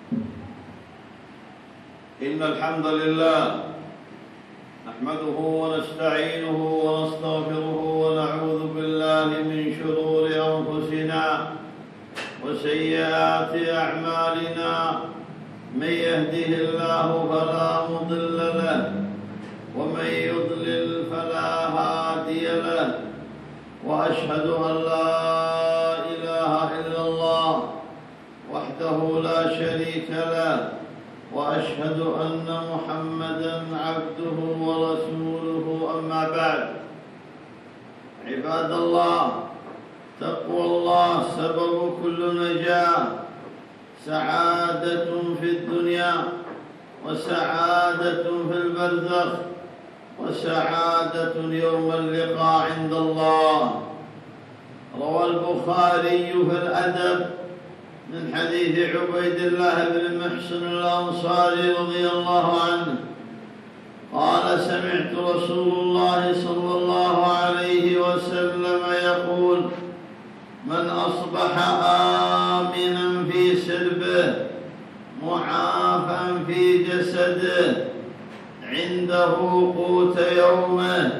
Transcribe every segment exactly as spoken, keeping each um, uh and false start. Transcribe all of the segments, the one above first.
إن الحمد لله نحمده ونستعينه ونستغفره ونعوذ بالله من شرور أنفسنا وسيئات أعمالنا. من يهده الله فلا مضل له ومن يضلل فلا هادي له، وأشهد أن لا إله إلا الله وحده لا شريك له، وأشهد أن محمدًا عبده ورسوله. أما بعد، عباد الله، تقوى الله سبب كل نجاة، سعادة في الدنيا وسعادة في البرزخ وسعادة يوم اللقاء عند الله. روى البخاري في الأدب من حديث عبيد الله بن محسن الأنصاري رضي الله عنه قال: سمعت رسول الله صلى الله عليه وسلم يقول: من أصبح آمنا في سربه معافى في جسده عنده قوت يومه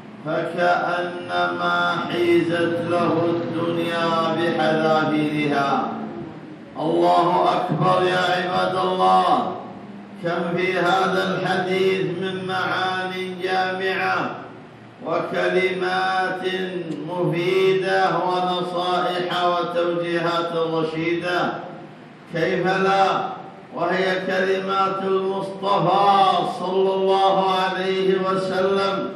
فكأنما حيزت له الدنيا بحذافيرها. الله أكبر يا عباد الله! كم في هذا الحديث من معان جامعة وكلمات مفيدة ونصائح وتوجيهات رشيدة، كيف لا وهي كلمات المصطفى صلى الله عليه وسلم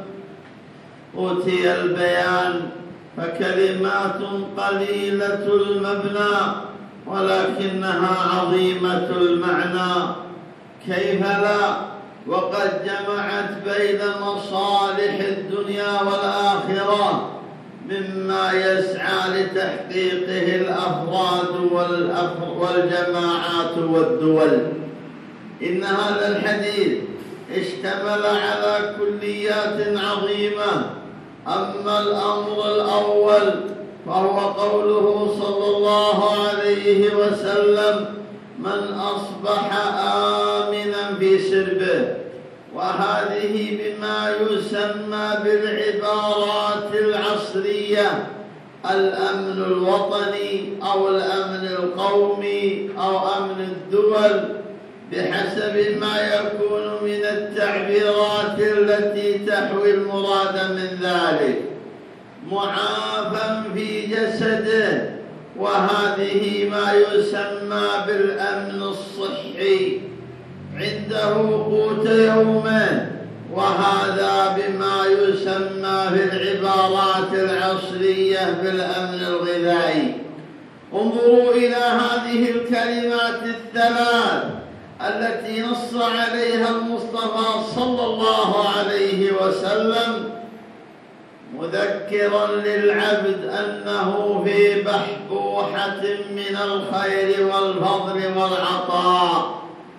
أوتي البيان، فكلمات قليلة المبنى ولكنها عظيمة المعنى. كيف لا وقد جمعت بين مصالح الدنيا والآخرة مما يسعى لتحقيقه الأفراد والجماعات والدول. إن هذا الحديث اشتمل على كليات عظيمة. أما الأمر الأول فهو قوله صلى الله عليه وسلم: من أصبح آمنا في سربه، وهذه بما يسمى بالعبارات العصرية الأمن الوطني أو الأمن القومي أو أمن الدول، بحسب ما يكون من التعبيرات التي تحوي المراد من ذلك. معافى في جسده، وهذه ما يسمى بالأمن الصحي، عنده قوت يومه، وهذا بما يسمى في العبارات العصرية بالأمن الغذائي. انظروا إلى هذه الكلمات الثلاث التي نص عليها المصطفى صلى الله عليه وسلم، مذكرا للعبد أنه في بحبوحة من الخير والفضل والعطاء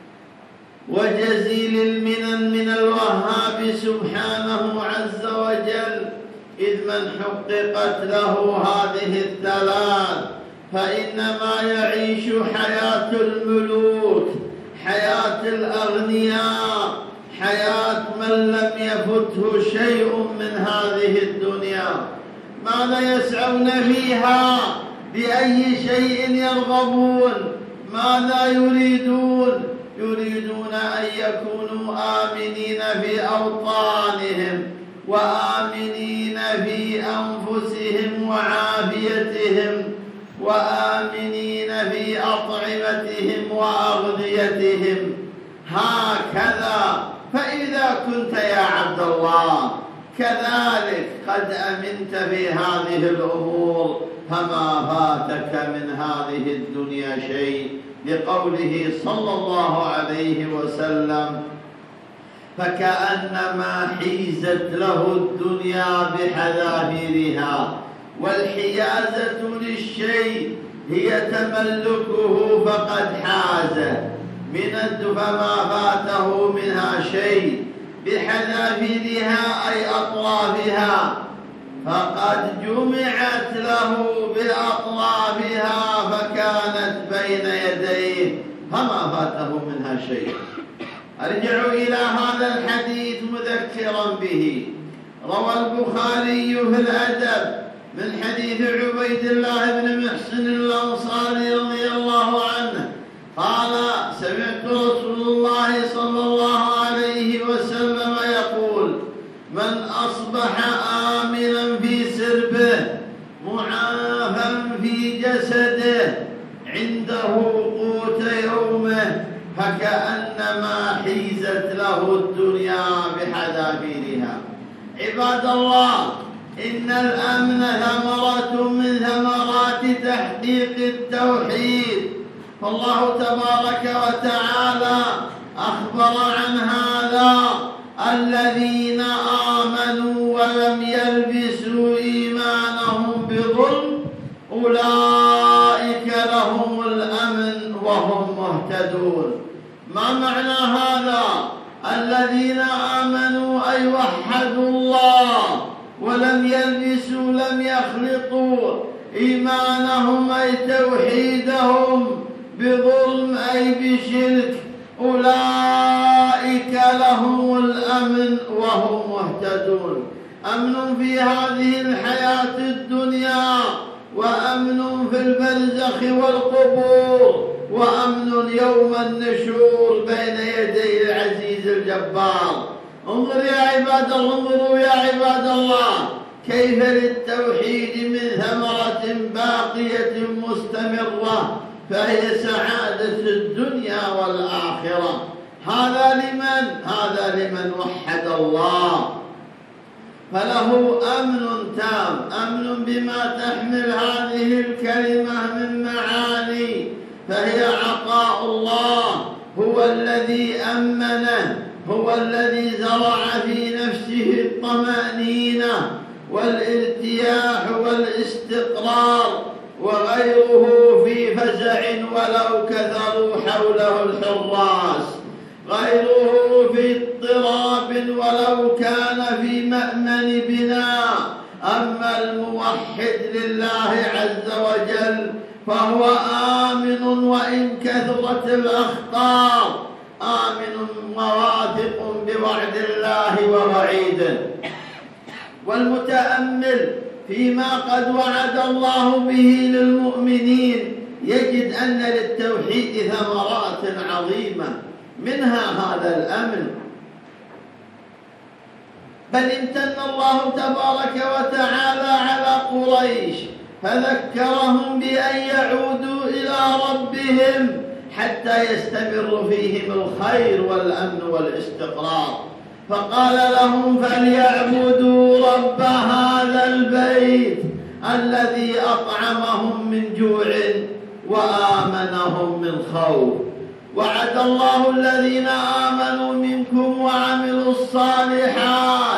وجزيل المنن من الوهاب سبحانه عز وجل، إذ من حققت له هذه الثلاث فإنما يعيش حياة الملوك، حياة الأغنياء، حياة من لم يفته شيء من هذه الدنيا. ماذا يسعون فيها؟ بأي شيء يرغبون؟ ماذا يريدون؟ يريدون أن يكونوا آمنين في أوطانهم وآمنين في أنفسهم وعافيتهم وآمنين في أطعمتهم وأغذيتهم. هكذا. فإذا كنت يا عبد الله كذلك قد أمنت في هذه الأمور فما فاتك من هذه الدنيا شيء، لقوله صلى الله عليه وسلم: فكأنما حيزت له الدنيا بحذافيرها. والحيازة للشيء هي تملكه فقد حازه، من فما فاته منها شيء، بحذافيرها أي أطرافها، فقد جمعت له بأطرافها فكانت بين يديه فما فاته منها شيء. أرجع إلى هذا الحديث مذكرا به. روى البخاري في الأدب من حديث عبيد الله بن محسن الأنصاري رضي الله عنه قال: سمعت رسول الله صلى الله عليه وسلم يقول: من أصبح آمنا في سربه معافا في جسده عنده قوت يومه فكأنما حيزت له الدنيا بحذافيرها. عباد الله، إن الأمن ثمرة من ثمرات تحقيق التوحيد، فالله تبارك وتعالى أخبر عن هذا: الذين آمنوا ولم يلبسوا إيمانهم بظلم أولئك لهم الأمن وهم مهتدون. ما معنى هذا؟ الذين آمنوا أي وحدوا الله ولم يلبسوا لم يخلطوا إيمانهم أي توحيدهم بظلم أي بشرك، أولئك لهم الأمن وهم مهتدون. أمن في هذه الحياة الدنيا، وأمن في البرزخ والقبور، وأمن يوم النشور بين يدي العزيز الجبار. انظر يا عباد الله، انظروا يا عباد الله كيف للتوحيد من ثمرة باقية مستمرة، فهي سعادة الدنيا والآخرة. هذا لمن؟ هذا لمن وحد الله، فله أمن تام، أمن بما تحمل هذه الكلمة من معاني، فهي عطاء الله، هو الذي أمنه، هو الذي زرع في نفسه الطمأنينة والارتياح والاستقرار، وغيره في فزع ولو كثروا حوله الحراس، غيره في اضطراب ولو كان في مأمن بناء. أما الموحد لله عز وجل فهو آمن وإن كثرت الأخطار، آمن وواثق بوعد الله ووعيده. والمتأمل فيما قد وعد الله به للمؤمنين يجد أن للتوحيد ثمرات عظيمة، منها هذا الأمن. بل امتن الله تبارك وتعالى على قريش فذكرهم بأن يعودوا إلى ربهم حتى يستمر فيهم الخير والأمن والاستقرار، فقال لهم: فليعبدوا رب هذا البيت الذي أطعمهم من جوع وآمنهم من خوف. وعد الله الذين آمنوا منكم وعملوا الصالحات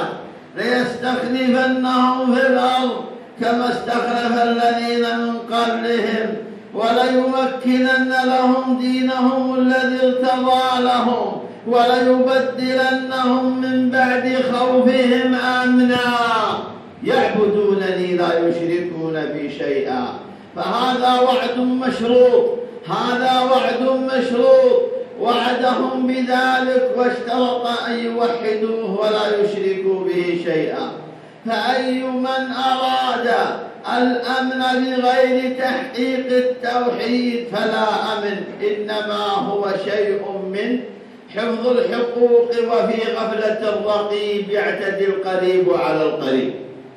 ليستخلفنهم في الأرض كما استخلف الذين من قبلهم وليمكنن لهم دينهم الذي ارتضى لهم وليبدلنهم من بعد خوفهم أمنا يعبدونني لا يشركون بي شيئا. فهذا وعد مشروط، هذا وعد مشروط، وعدهم بذلك واشترط أن يوحدوه ولا يشركوا به شيئا. فأي من أراد الأمن بغير تحقيق التوحيد فلا أمن، إنما هو شيء من حفظ الحقوق وفي غفلة الرقيب يعتدي القريب على القريب.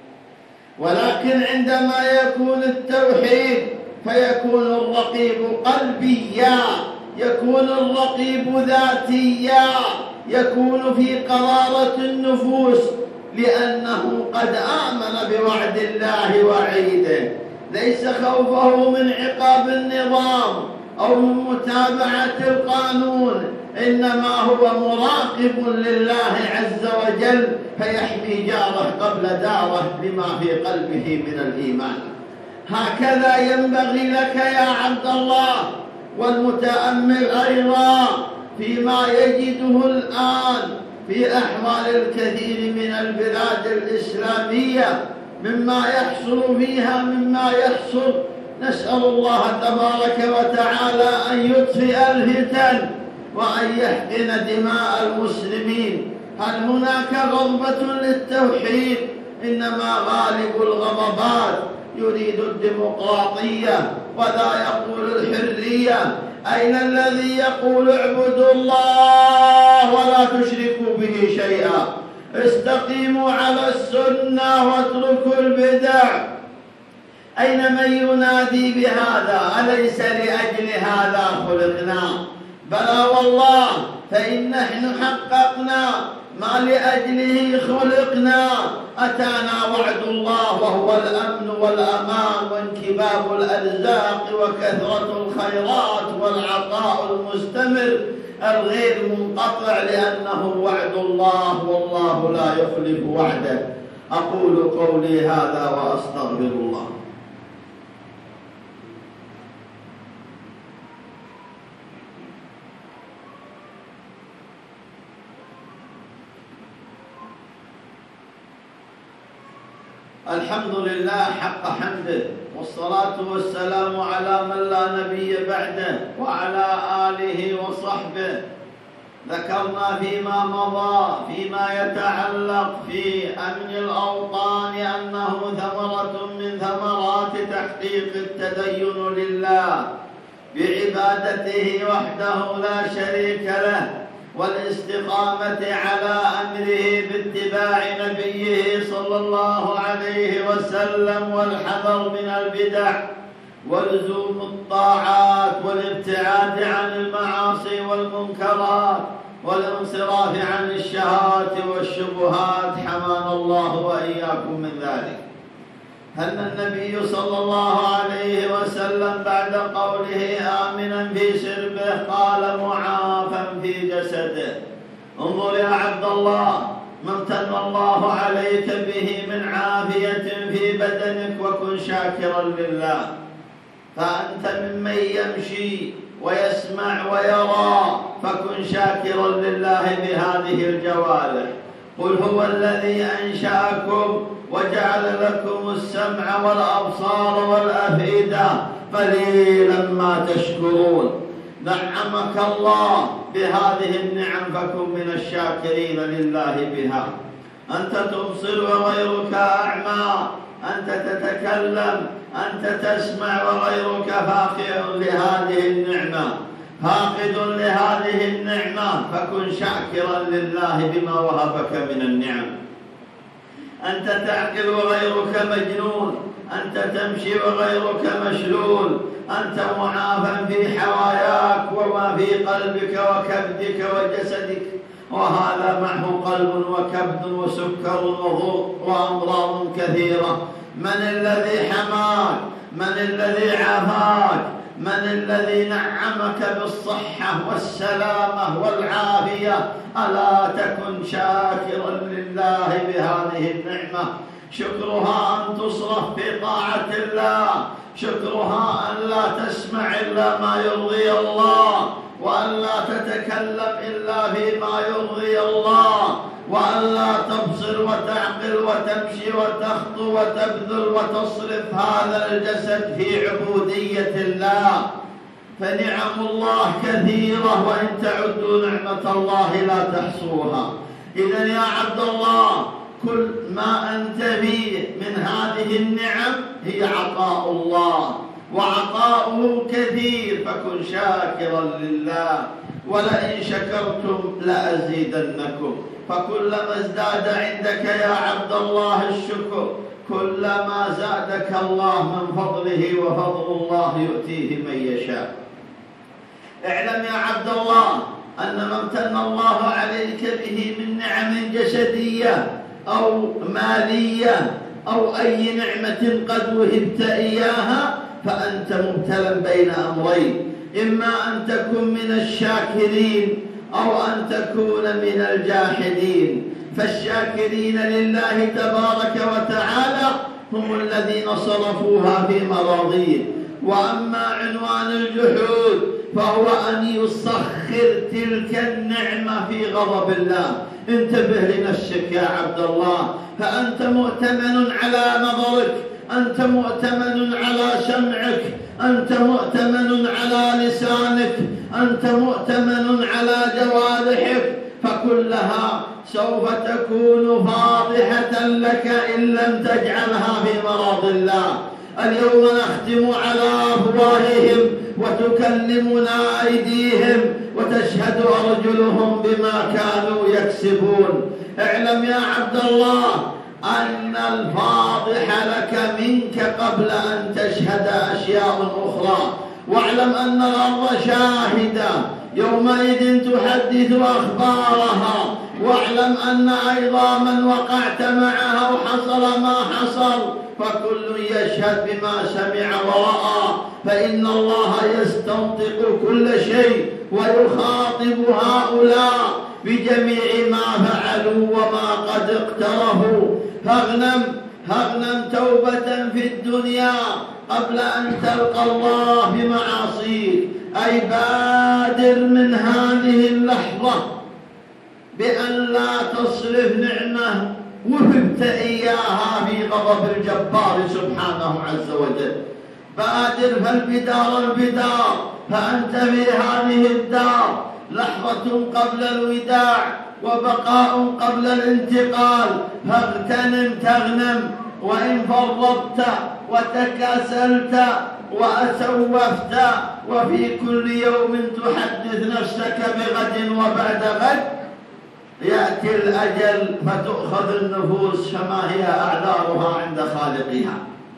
ولكن عندما يكون التوحيد فيكون الرقيب قلبيا، يكون الرقيب ذاتيا، يكون في قرارة النفوس، لأنه قد آمن بوعد الله وعيده، ليس خوفه من عقاب النظام أو من متابعة القانون، إنما هو مراقب لله عز وجل فيحمي جاره قبل داره لما في قلبه من الإيمان. هكذا ينبغي لك يا عبد الله والمتأمل أيضا فيما يجده الآن في أحوال الكثير من البلاد الإسلامية مما يحصل فيها مما يحصل نسأل الله تبارك وتعالى أن يطفئ الفتن وأن يحقن دماء المسلمين. هل هناك غضبة للتوحيد؟ إنما غالب الغضبات يريد الديمقراطية ولا يقول الحرية. أين الذي يقول اعبدوا الله ولا تشركوا به شيئا، استقيموا على السنة واتركوا البدع؟ أين من ينادي بهذا؟ أليس لأجل هذا خلقنا؟ بلى والله، فإن نحن حققنا ما لأجله خلقنا. أتانا وعد الله وهو الأمن والأمان وانكباب الأرزاق وكثرة الخيرات والعطاء المستمر الغير منقطع، لأنه وعد الله والله لا يخلف وعده. أقول قولي هذا وأستغفر الله. الحمد لله حق حمده، والصلاة والسلام على من لا نبي بعده وعلى آله وصحبه. ذكرنا فيما مضى فيما يتعلق في أمن الأوطان أنه ثمرة من ثمرات تحقيق التدين لله بعبادته وحده لا شريك له، والاستقامة على أمره باتباع نبيه صلى الله عليه وسلم، والحذر من البدع ولزوم الطاعات والابتعاد عن المعاصي والمنكرات والانصراف عن الشهوات والشبهات، حمانا الله وإياكم من ذلك. أن النبي صلى الله عليه وسلم بعد قوله آمنا في سربه قال معافا في جسده. انظر يا عبد الله ما امتن الله عليك به من عافية في بدنك، وكن شاكرا لله. فأنت ممن يمشي ويسمع ويرى، فكن شاكرا لله بهذه الجوارح. قل هو الذي أنشأكم وجعل لكم السمع والأبصار والأفئدة قليلا ما تشكرون. نعمك الله بهذه النعم فكن من الشاكرين لله بها. أنت تبصر وغيرك أعمى، أنت تتكلم، أنت تسمع وغيرك فاقد لهذه النعمة فاقد لهذه النعمة، فكن شاكرا لله بما وهبك من النعم. أنت تعقل وغيرك مجنون، أنت تمشي وغيرك مشلول، أنت معافى في حواياك وما في قلبك وكبدك وجسدك، وهذا معه قلب وكبد وسكر وضوء وأمراض كثيرة. من الذي حماك؟ من الذي عافاك؟ من الذي نعمك بالصحة والسلامة والعافية؟ ألا تكن شاكرا لله بهذه النعمة. شكرها أن تصرف في طاعة الله، شكرها أن لا تسمع إلا ما يرضي الله، وأن لا تتكلم إلا فيما يرضي الله، وأن لا تبصر وتعقل وتمشي وتخطو وتبذل وتصرف هذا الجسد في عبودية الله. فنعم الله كثيرة، وإن تعدوا نعمة الله لا تحصوها. إذن يا عبد الله كل ما أنت فيه من هذه النعم هي عطاء الله، وعطاؤه كثير، فكن شاكرا لله. ولئن شكرتم لأزيدنكم. فكلما ازداد عندك يا عبد الله الشكر كلما زادك الله من فضله، وفضل الله يؤتيه من يشاء. اعلم يا عبد الله أن ما امتن الله عليك به من نعم جسدية أو مالية أو أي نعمة قد وهبت إياها، فأنت مبتلى بين أمرين: إما أن تكون من الشاكرين أو أن تكون من الجاحدين. فالشاكرين لله تبارك وتعالى هم الذين صرفوها في مراضيه. وأما عنوان الجحود فهو أن يسخر تلك النعمة في غضب الله. انتبه لنفسك يا عبد الله، فأنت مؤتمن على نظرك أنت مؤتمن على سمعك، أنت مؤتمن على لسانك، أنت مؤتمن على جوارحك، فكلها سوف تكون فاضحة لك إن لم تجعلها في مرض الله. اليوم نختم على أفواههم وتكلمنا أيديهم وتشهد أرجلهم بما كانوا يكسبون. اعلم يا عبد الله أن الفاضح لك منك قبل أن تشهد أشياء أخرى، واعلم أن الأرض شاهدة يومئذ تحدث أخبارها، واعلم أن أيضا من وقعت معها وحصل ما حصل فكل يشهد بما سمع ورأى، فإن الله يستنطق كل شيء ويخاطب هؤلاء بجميع ما فعلوا وما قد اقترفوا. فاغنم فاغنم توبة في الدنيا قبل أن تلقى الله بمعاصيك، أي بادر من هذه اللحظة بأن لا تصرف نعمة وهبت إياها في غضب الجبار سبحانه عز وجل. بادر فالبدار البدار، فأنت في هذه الدار لحظة قبل الوداع وبقاء قبل الانتقال، فاغتنم تغنم. وإن فرطت وتكاسلت وأسوفت وفي كل يوم تحدث نفسك بغد وبعد غد، يأتي الأجل فتؤخذ النفوس فما هي أعذارها عند خالقها.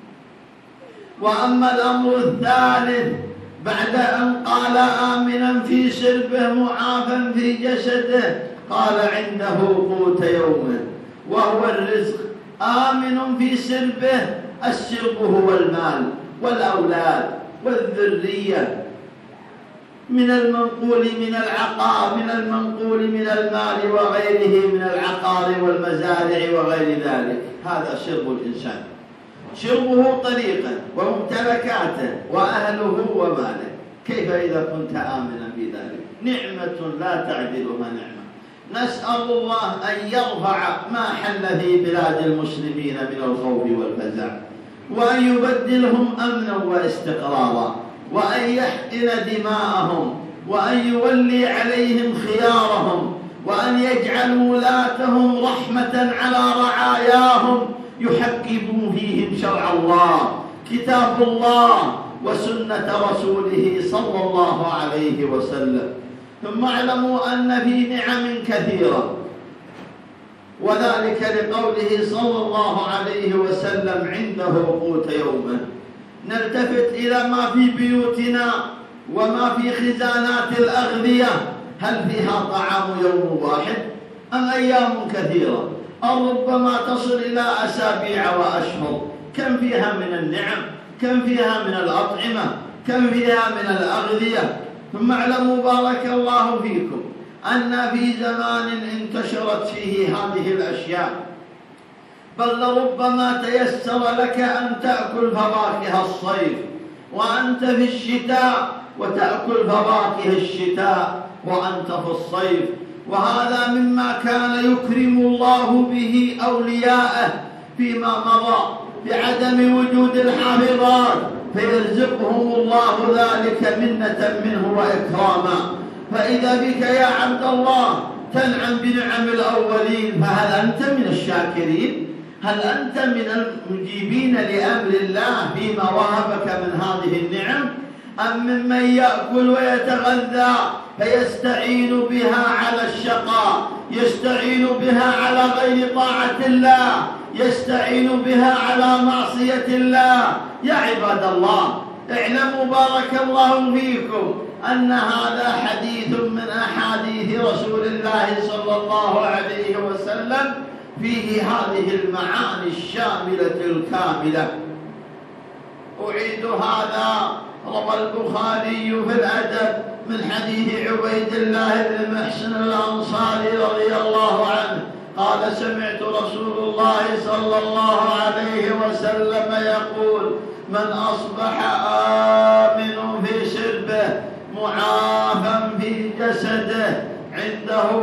وأما الأمر الثالث بعد أن قال آمنا في سربه معافا في جسده، قال عنده قوت يومه وهو الرزق. آمن في سربه، السرب هو المال والأولاد والذرية، من المنقول من العقار من المنقول من المال وغيره من العقار والمزارع وغير ذلك. هذا سرب الإنسان، شربه طريقا وممتلكاته وأهله وماله. كيف إذا كنت آمنا في ذلك؟ نعمة لا تعدلها نعمة. نسأل الله أن يرفع ما حل في بلاد المسلمين من الخوف والفزع، وأن يبدلهم أمنا واستقرارا، وأن يحقن دماءهم، وأن يولي عليهم خيارهم، وأن يجعل ولاتهم رحمة على رعاياهم يحكموا فيهم شرع الله، كتاب الله وسنة رسوله صلى الله عليه وسلم. ثم اعلموا أن في نعم كثيرة، وذلك لقوله صلى الله عليه وسلم عنده قوت يومه. نلتفت إلى ما في بيوتنا وما في خزانات الأغذية، هل فيها طعام يوم واحد أم أيام كثيرة؟ أو ربما تصل إلى أسابيع وأشهر. كم فيها من النعم، كم فيها من الأطعمة، كم فيها من الأغذية. ثم اعلموا بارك الله فيكم أن في زمان انتشرت فيه هذه الأشياء، بل لربما تيسر لك أن تأكل فواكه الصيف وأنت في الشتاء، وتأكل فواكه الشتاء وأنت في الصيف. وهذا مما كان يكرم الله به أولياءه فيما مضى بعدم وجود الحافظات، فيرزقهم الله ذلك منة منه وإكراما. فإذا بك يا عبد الله تنعم بنعم الأولين، فهل أنت من الشاكرين؟ هل أنت من المجيبين لأمر الله فيما وهبك من هذه النعم؟ أم ممن يأكل ويتغذى فيستعين بها على الشقاء، يستعين بها على غير طاعة الله، يستعين بها على معصية الله؟ يا عباد الله اعلموا بارك الله فيكم أن هذا حديث من أحاديث رسول الله صلى الله عليه وسلم فيه هذه المعاني الشاملة الكاملة. أعيد هذا روى البخاري في الأدب من حديث عبيد الله بن محسن الأنصاري رضي الله عنه قال: سمعت رسول الله صلى الله عليه وسلم يقول: من أصبح آمن في سربه معافى في جسده عنده قوت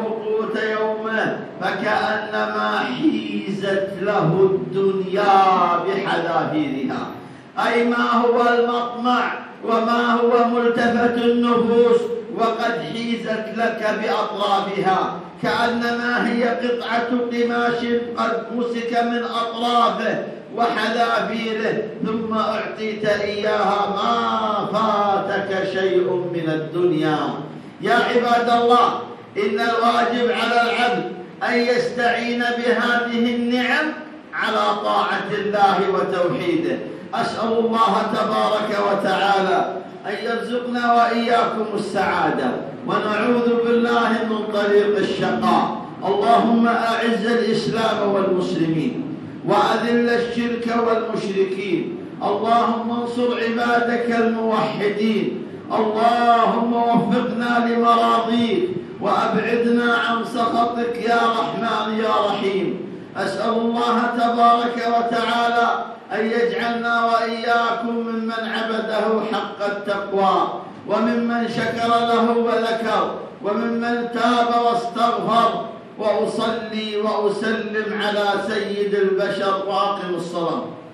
قوت يومه فكأنما حيزت له الدنيا بحذافيرها، أي ما هو المطمع وما هو ملتفت النفوس وقد حيزت لك بأطرافها، كأنما هي قطعة قماش قد مسك من أطرافه وحذافيره ثم أعطيت إياها، ما فاتك شيء من الدنيا. يا عباد الله، إن الواجب على العبد أن يستعين بهذه النعم على طاعة الله وتوحيده. أسأل الله تبارك وتعالى أن يرزقنا وإياكم السعادة ونعوذ بالله من طريق الشقاء. اللهم أعز الإسلام والمسلمين وأذل الشرك والمشركين. اللهم انصر عبادك الموحدين. اللهم وفقنا لمراضيك وأبعدنا عن سخطك يا رحمن يا رحيم. أسأل الله تبارك وتعالى أن يجعلنا وإياكم ممن عبده حق التقوى، وممن شكر له وذكر، وممن تاب واستغفر. وأصلي وأسلم على سيد البشر وأقم الصلاة.